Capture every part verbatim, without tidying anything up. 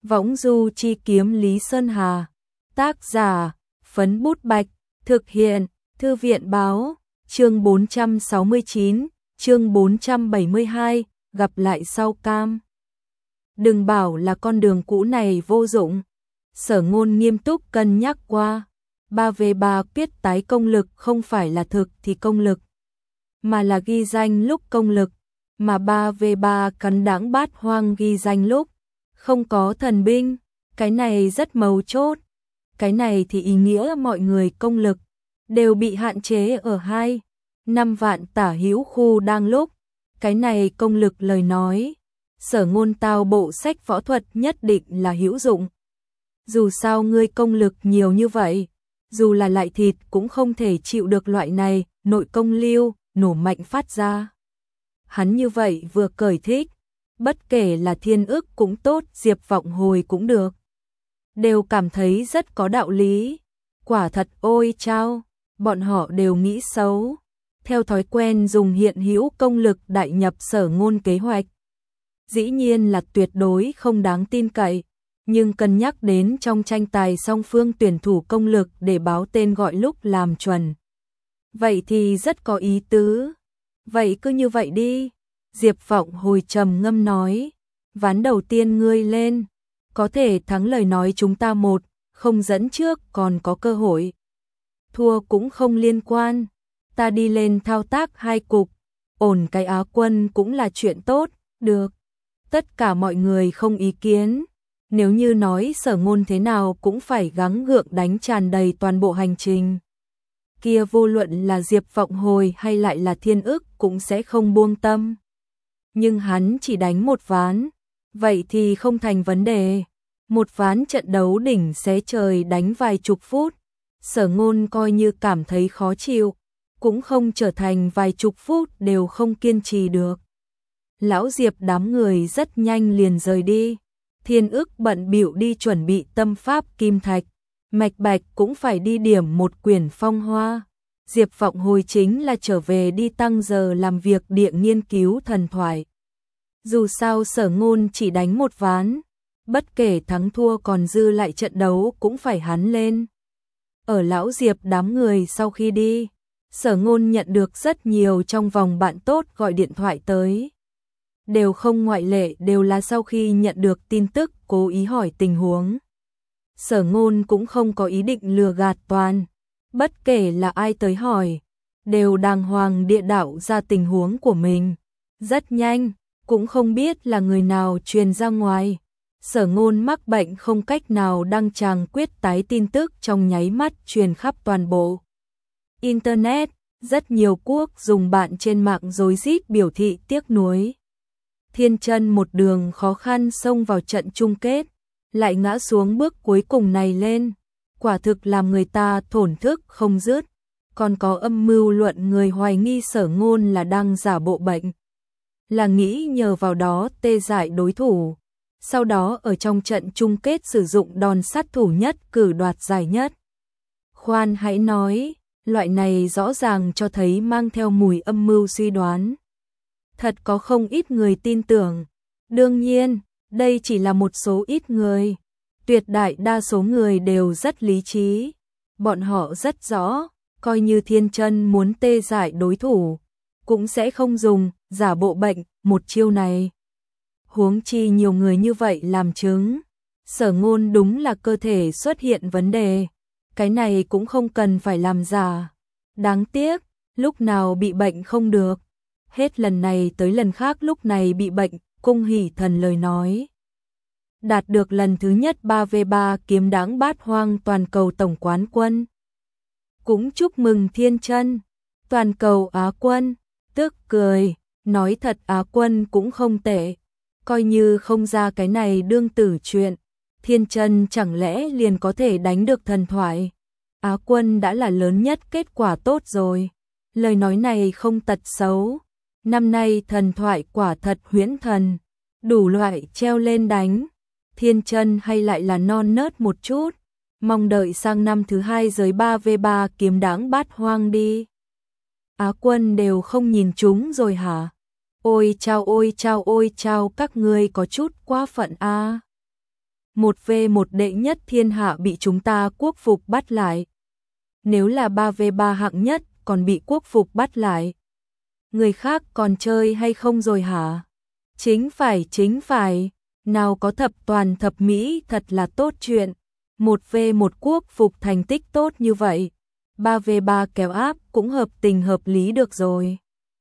Võng du chi kiếm Lý Sơn Hà. Tác giả, Phấn Bút Bạch. Thực hiện, Thư viện Báo. Chương bốn trăm sáu mươi chín, chương bốn trăm bảy mươi hai, gặp lại sau cam. Đừng bảo là con đường cũ này vô dụng. Sở Ngôn nghiêm túc cân nhắc qua. ba về ba quyết tái công lực không phải là thực thì công lực, mà là ghi danh lúc công lực, mà ba về ba cắn đãng bát hoang ghi danh lúc không có thần binh, cái này rất mấu chốt. Cái này thì ý nghĩa mọi người công lực đều bị hạn chế ở hai năm vạn tả hữu khu đang lúc. Cái này công lực lời nói, Sở Ngôn tao bộ sách võ thuật nhất định là hữu dụng. Dù sao ngươi công lực nhiều như vậy, dù là lại thịt cũng không thể chịu được loại này nội công lưu nổ mạnh phát ra. Hắn như vậy vừa cởi thích, bất kể là Thiên Ức cũng tốt, Diệp Vọng Hồi cũng được, đều cảm thấy rất có đạo lý. Quả thật ôi chao, bọn họ đều nghĩ xấu, theo thói quen dùng hiện hữu công lực đại nhập Sở Ngôn kế hoạch. Dĩ nhiên là tuyệt đối không đáng tin cậy, nhưng cân nhắc đến trong tranh tài song phương tuyển thủ công lực để báo tên gọi lúc làm chuẩn, vậy thì rất có ý tứ. Vậy cứ như vậy đi, Diệp Vọng Hồi trầm ngâm nói. Ván đầu tiên ngươi lên, có thể thắng lời nói chúng ta một không dẫn trước còn có cơ hội. Thua cũng không liên quan, ta đi lên thao tác hai cục, ổn cái Á quân cũng là chuyện tốt. Được, tất cả mọi người không ý kiến. Nếu như nói Sở Ngôn thế nào cũng phải gắng gượng đánh tràn đầy toàn bộ hành trình, kia vô luận là Diệp Vọng Hồi hay lại là Thiên Ức cũng sẽ không buông tâm. Nhưng hắn chỉ đánh một ván, vậy thì không thành vấn đề. Một ván trận đấu đỉnh xé trời đánh vài chục phút, Sở Ngôn coi như cảm thấy khó chịu, cũng không trở thành vài chục phút đều không kiên trì được. Lão Diệp đám người rất nhanh liền rời đi. Thiên Ức bận bịu đi chuẩn bị tâm pháp kim thạch, Mạch Bạch cũng phải đi điểm một quyển phong hoa. Diệp Vọng Hồi chính là trở về đi tăng giờ làm việc địa nghiên cứu thần thoại. Dù sao Sở Ngôn chỉ đánh một ván, bất kể thắng thua còn dư lại trận đấu cũng phải hắn lên. Ở lão Diệp đám người sau khi đi, Sở Ngôn nhận được rất nhiều trong vòng bạn tốt gọi điện thoại tới. Đều không ngoại lệ đều là sau khi nhận được tin tức cố ý hỏi tình huống. Sở Ngôn cũng không có ý định lừa gạt toàn, bất kể là ai tới hỏi, đều đàng hoàng địa đạo ra tình huống của mình. Rất nhanh, cũng không biết là người nào truyền ra ngoài, Sở Ngôn mắc bệnh không cách nào đăng tràng quyết tái tin tức trong nháy mắt truyền khắp toàn bộ Internet. Rất nhiều quốc dùng bạn trên mạng rối rít biểu thị tiếc nuối. Thiên Chân một đường khó khăn xông vào trận chung kết, lại ngã xuống bước cuối cùng này lên, quả thực làm người ta thổn thức không dứt. Còn có âm mưu luận người hoài nghi Sở Ngôn là đang giả bộ bệnh, là nghĩ nhờ vào đó tê dại đối thủ, sau đó ở trong trận chung kết sử dụng đòn sát thủ nhất cử đoạt giải nhất. Khoan hãy nói, loại này rõ ràng cho thấy mang theo mùi âm mưu suy đoán. Thật có không ít người tin tưởng. Đương nhiên, đây chỉ là một số ít người. Tuyệt đại đa số người đều rất lý trí. Bọn họ rất rõ, coi như Thiên Chân muốn tê dại đối thủ, cũng sẽ không dùng giả bộ bệnh một chiêu này. Huống chi nhiều người như vậy làm chứng, Sở Ngôn đúng là cơ thể xuất hiện vấn đề. Cái này cũng không cần phải làm giả. Đáng tiếc, lúc nào bị bệnh không được. Hết lần này tới lần khác lúc này bị bệnh, Cung Hỷ Thần lời nói. Đạt được lần thứ nhất ba về ba kiếm đãng bát hoang toàn cầu tổng quán quân. Cũng chúc mừng Thiên Chân, toàn cầu Á quân. Tức cười, nói thật Á quân cũng không tệ. Coi như không ra cái này đương tử chuyện, Thiên Chân chẳng lẽ liền có thể đánh được thần thoại. Á quân đã là lớn nhất kết quả tốt rồi. Lời nói này không tật xấu. Năm nay thần thoại quả thật huyễn thần, đủ loại treo lên đánh. Thiên Chân hay lại là non nớt một chút, mong đợi sang năm thứ hai giới ba về ba kiếm đãng bát hoang đi. Á quân đều không nhìn chúng rồi hả? Ôi chao ôi chao ôi chao, các ngươi có chút quá phận a. một vs một đệ nhất thiên hạ bị chúng ta quốc phục bắt lại. Nếu là ba vs ba hạng nhất còn bị quốc phục bắt lại. Người khác còn chơi hay không rồi hả? Chính phải, chính phải, nào có thập toàn thập mỹ thật là tốt chuyện. Một vs một quốc phục thành tích tốt như vậy. Ba vs ba kéo áp cũng hợp tình hợp lý được rồi.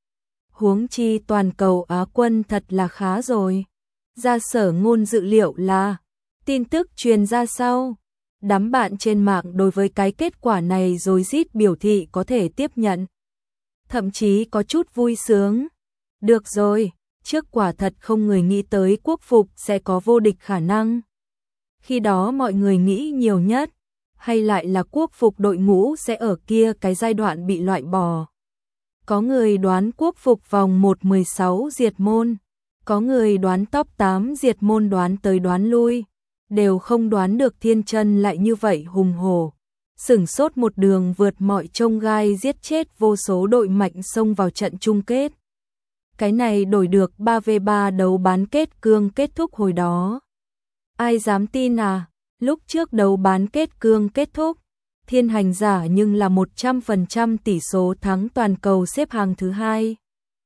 Huống chi toàn cầu Á quân thật là khá rồi. Ra Sở Ngôn dự liệu là tin tức truyền ra sau. Đám bạn trên mạng đối với cái kết quả này rối rít biểu thị có thể tiếp nhận. Thậm chí có chút vui sướng. Được rồi, trước quả thật không người nghĩ tới quốc phục sẽ có vô địch khả năng. Khi đó mọi người nghĩ nhiều nhất, hay lại là quốc phục đội ngũ sẽ ở kia cái giai đoạn bị loại bỏ. Có người đoán quốc phục vòng một mười sáu diệt môn, có người đoán top tám diệt môn đoán tới đoán lui, đều không đoán được Thiên Chân lại như vậy hùng hổ. Sửng sốt một đường vượt mọi chông gai giết chết vô số đội mạnh xông vào trận chung kết. Cái này đổi được ba vs ba đấu bán kết cương kết thúc hồi đó. Ai dám tin à, lúc trước đấu bán kết cương kết thúc, Thiên Hành Giả nhưng là một trăm phần trăm tỷ số thắng toàn cầu xếp hàng thứ hai.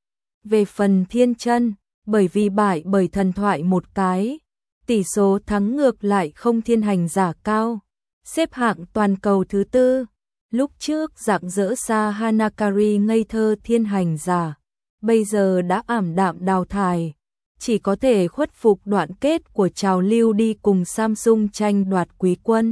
Về phần Thiên Chân, bởi vì bại bởi thần thoại một cái, tỷ số thắng ngược lại không Thiên Hành Giả cao, xếp hạng toàn cầu thứ tư. Lúc trước rạng rỡ xa Hanakari ngây thơ Thiên Hành Giả, bây giờ đã ảm đạm đào thải, chỉ có thể khuất phục đoạn kết của trào lưu đi cùng Samsung tranh đoạt quý quân.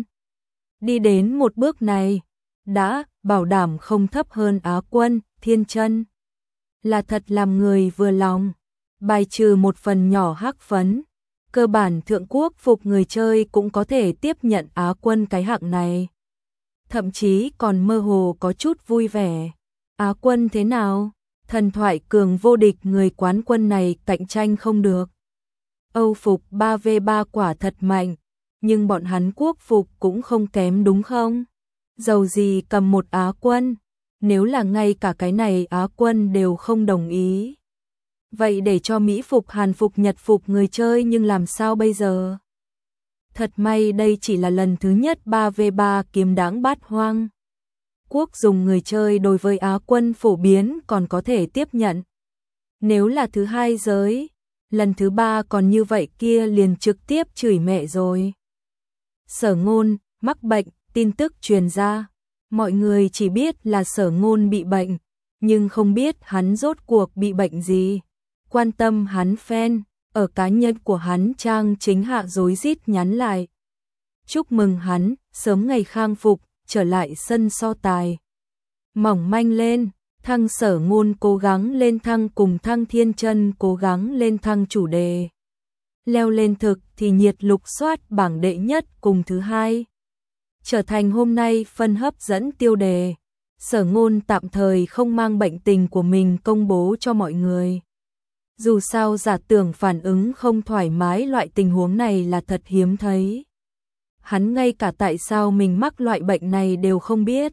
Đi đến một bước này, đã bảo đảm không thấp hơn Á quân. Thiên Chân là thật làm người vừa lòng, bài trừ một phần nhỏ hắc phấn. Cơ bản thượng quốc phục người chơi cũng có thể tiếp nhận Á quân cái hạng này. Thậm chí còn mơ hồ có chút vui vẻ. Á quân thế nào? Thần thoại cường vô địch người quán quân này cạnh tranh không được. Âu phục ba vs ba quả thật mạnh, nhưng bọn hắn quốc phục cũng không kém đúng không? Dầu gì cầm một Á quân, nếu là ngay cả cái này Á quân đều không đồng ý. Vậy để cho Mỹ phục, Hàn phục, Nhật phục người chơi nhưng làm sao bây giờ? Thật may đây chỉ là lần thứ nhất ba vs ba kiếm đáng bát hoang. Quốc dùng người chơi đối với Á quân phổ biến còn có thể tiếp nhận. Nếu là thứ hai giới, lần thứ ba còn như vậy kia liền trực tiếp chửi mẹ rồi. Sở Ngôn mắc bệnh, tin tức truyền ra. Mọi người chỉ biết là Sở Ngôn bị bệnh, nhưng không biết hắn rốt cuộc bị bệnh gì. Quan tâm hắn fan, ở cá nhân của hắn trang chính hạ rối rít nhắn lại. Chúc mừng hắn, sớm ngày khang phục, trở lại sân so tài. Mỏng manh lên, thăng Sở Ngôn cố gắng lên thăng cùng thăng Thiên Chân cố gắng lên thăng chủ đề. Leo lên thực thì nhiệt lục soát bảng đệ nhất cùng thứ hai. Trở thành hôm nay phân hấp dẫn tiêu đề. Sở Ngôn tạm thời không mang bệnh tình của mình công bố cho mọi người. Dù sao giả tưởng phản ứng không thoải mái loại tình huống này là thật hiếm thấy. Hắn ngay cả tại sao mình mắc loại bệnh này đều không biết.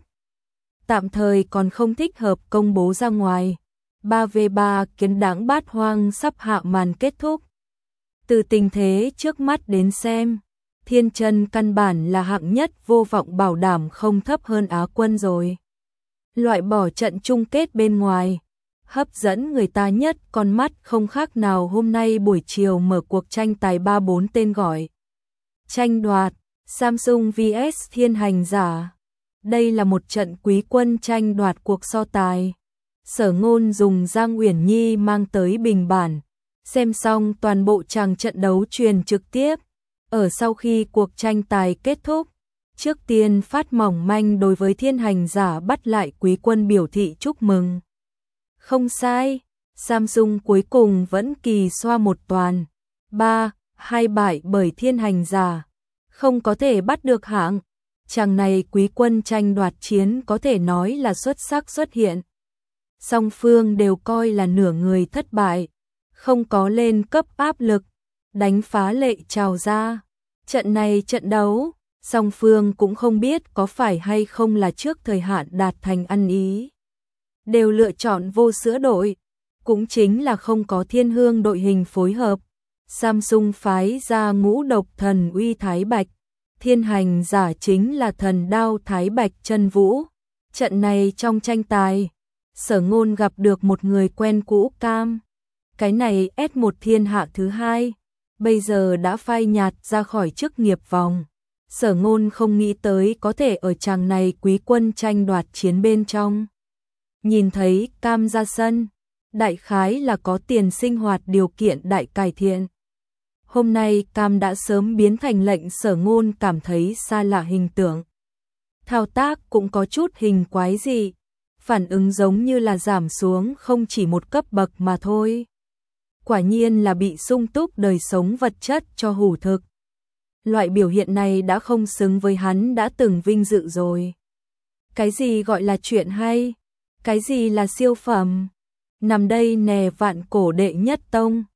Tạm thời còn không thích hợp công bố ra ngoài. ba vs ba kiến đáng bát hoang sắp hạ màn kết thúc. Từ tình thế trước mắt đến xem, Thiên Chân căn bản là hạng nhất vô vọng bảo đảm không thấp hơn Á quân rồi. Loại bỏ trận chung kết bên ngoài, hấp dẫn người ta nhất con mắt không khác nào hôm nay buổi chiều mở cuộc tranh tài ba bốn tên gọi. Tranh đoạt Samsung vs Thiên Hành Giả. Đây là một trận quý quân tranh đoạt cuộc so tài. Sở Ngôn dùng Giang Uyển Nhi mang tới bình bản, xem xong toàn bộ tràng trận đấu truyền trực tiếp. Ở sau khi cuộc tranh tài kết thúc, trước tiên phát mỏng manh đối với Thiên Hành Giả bắt lại quý quân biểu thị chúc mừng. Không sai, Samsung cuối cùng vẫn kỳ xoa một toàn. ba hai bại bởi Thiên Hành Giả, không có thể bắt được hạng. Chàng này quý quân tranh đoạt chiến có thể nói là xuất sắc xuất hiện. Song phương đều coi là nửa người thất bại, không có lên cấp áp lực, đánh phá lệ trào ra. Trận này trận đấu, song phương cũng không biết có phải hay không là trước thời hạn đạt thành ăn ý. Đều lựa chọn vô sữa đội, cũng chính là không có thiên hương đội hình phối hợp. Samsung phái ra ngũ độc thần uy Thái Bạch, thiên hành giả chính là thần đao Thái Bạch Chân Vũ. Trận này trong tranh tài, Sở Ngôn gặp được một người quen cũ Cam. Cái này S một thiên hạ thứ hai, bây giờ đã phai nhạt ra khỏi chức nghiệp vòng. Sở Ngôn không nghĩ tới có thể ở chàng này quý quân tranh đoạt chiến bên trong. Nhìn thấy Cam ra sân, đại khái là có tiền sinh hoạt điều kiện đại cải thiện. Hôm nay Cam đã sớm biến thành lệnh Sở Ngôn cảm thấy xa lạ hình tượng. Thao tác cũng có chút hình quái dị, phản ứng giống như là giảm xuống không chỉ một cấp bậc mà thôi. Quả nhiên là bị sung túc đời sống vật chất cho hủ thực. Loại biểu hiện này đã không xứng với hắn đã từng vinh dự rồi. Cái gì gọi là chuyện hay? Cái gì là siêu phẩm? Nằm đây nè vạn cổ đệ nhất tông.